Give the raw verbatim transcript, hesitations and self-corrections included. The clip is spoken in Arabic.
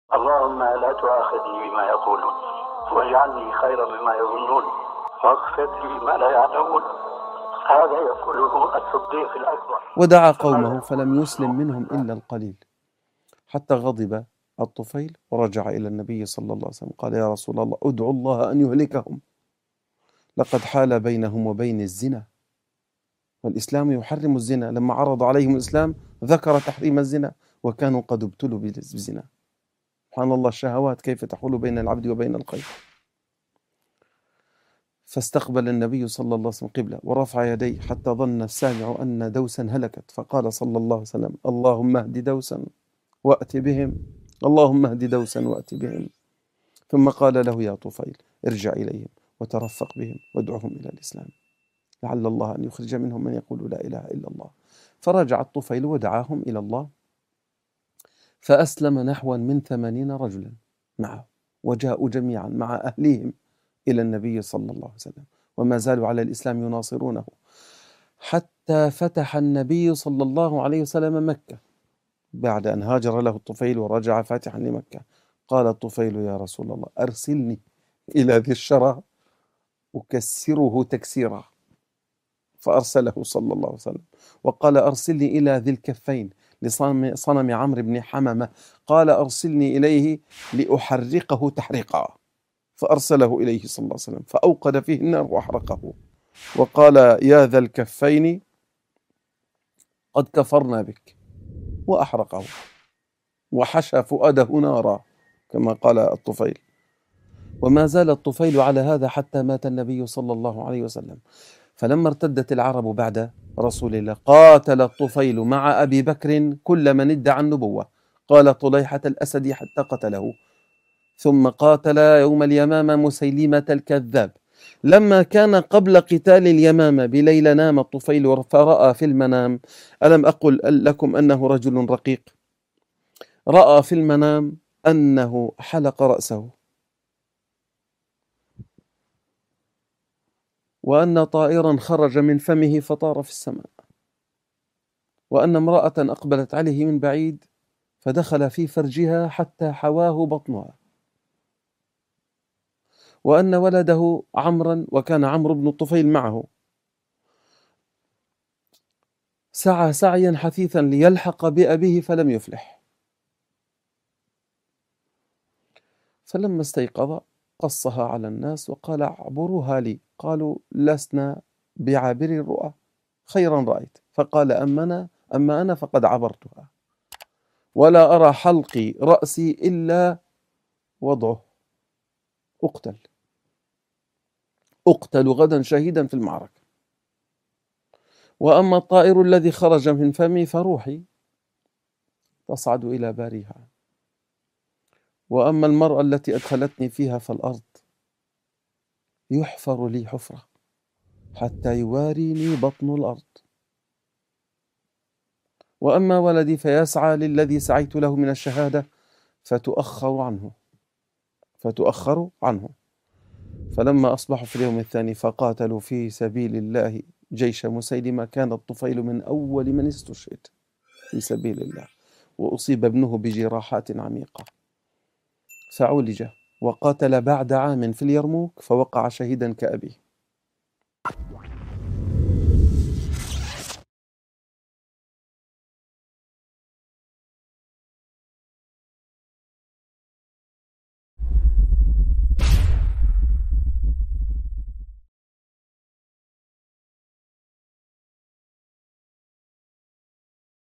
اللهم لا تؤاخذني بما يقولون واجعلني خيرا مما يظنون واغفر لي ما لا يعلمون. هذا يقوله الصديق الأكبر. ودعا قومه فلم يسلم منهم إلا القليل، حتى غضب الطفيل ورجع إلى النبي صلى الله عليه وسلم قال: يا رسول الله، ادعو الله أن يهلكهم، لقد حال بينهم وبين الزنا، والإسلام يحرم الزنا. لما عرض عليهم الإسلام ذكر تحريم الزنا، وكانوا قد ابتلوا بالزنا. سبحان الله، الشهوات كيف تحول بين العبد وبين الخير. فاستقبل النبي صلى الله عليه وسلم قبلة ورفع يديه حتى ظن السامع أن دوسا هلكت، فقال صلى الله عليه وسلم: اللهم اهد دوسا وأت بهم، اللهم اهد دوسا وأت بهم. ثم قال له: يا طفيل، ارجع إليهم وترفق بهم وادعهم إلى الإسلام، لعل الله أن يخرج منهم من يقول لا إله إلا الله. فرجع الطفيل ودعاهم إلى الله، فأسلم نحو من ثمانين رجلا معه، وجاءوا جميعا مع أهليهم إلى النبي صلى الله عليه وسلم، وما زالوا على الإسلام يناصرونه، حتى فتح النبي صلى الله عليه وسلم مكة بعد أن هاجر له الطفيل ورجع فاتحا لمكة. قال الطفيل: يا رسول الله، أرسلني إلى ذي الشرى أكسره تكسيرا، فأرسله صلى الله عليه وسلم. وقال: أرسلني إلى ذي الكفين لصنم عمرو بن حمامة، قال: أرسلني إليه لأحرقه تحريقا، فأرسله إليه صلى الله عليه وسلم، فأوقد فيه النار وأحرقه، وقال: يا ذا الكفين قد كفرنا بك، وأحرقه وحشى فؤاده نارا كما قال الطفيل. وما زال الطفيل على هذا حتى مات النبي صلى الله عليه وسلم. فلما ارتدت العرب بعد رسول الله قاتل الطفيل مع أبي بكر كل من ادعى النبوة، قال طليحة الأسدي حتى قتله. ثم قاتل يوم اليمامة مسيلمة الكذاب. لما كان قبل قتال اليمامة بليلة نام الطفيل فرأى في المنام، ألم أقل لكم أنه رجل رقيق؟ رأى في المنام أنه حلق رأسه، وأن طائرا خرج من فمه فطار في السماء، وأن امرأة أقبلت عليه من بعيد فدخل في فرجها حتى حواه بطنها، وأن ولده عمرا، وكان عمرو بن الطفيل معه، سعى سعيا حثيثا ليلحق بأبيه فلم يفلح. فلما استيقظ قصها على الناس وقال: اعبروها لي. قالوا: لسنا بعابر الرؤى، خيرا رأيت. فقال: أما أنا, أما أنا فقد عبرتها، ولا أرى حلقي رأسي إلا وضعه، أقتل أقتل غدا شهيدا في المعركة. وأما الطائر الذي خرج من فمي فروحي تصعد إلى باريها، وأما المرأة التي أدخلتني فيها فالأرض يحفر لي حفرة حتى يواريني بطن الأرض. وأما ولدي فيسعى للذي سعيت له من الشهادة فتؤخر عنه فتؤخر عنه. فلما أصبحوا في اليوم الثاني فقاتلوا في سبيل الله جيش مسيلمة، كان الطفيل من أول من استشهد في سبيل الله، وأصيب ابنه بجراحات عميقة فعولج، وقاتل بعد عام في اليرموك فوقع شهيدا كأبيه.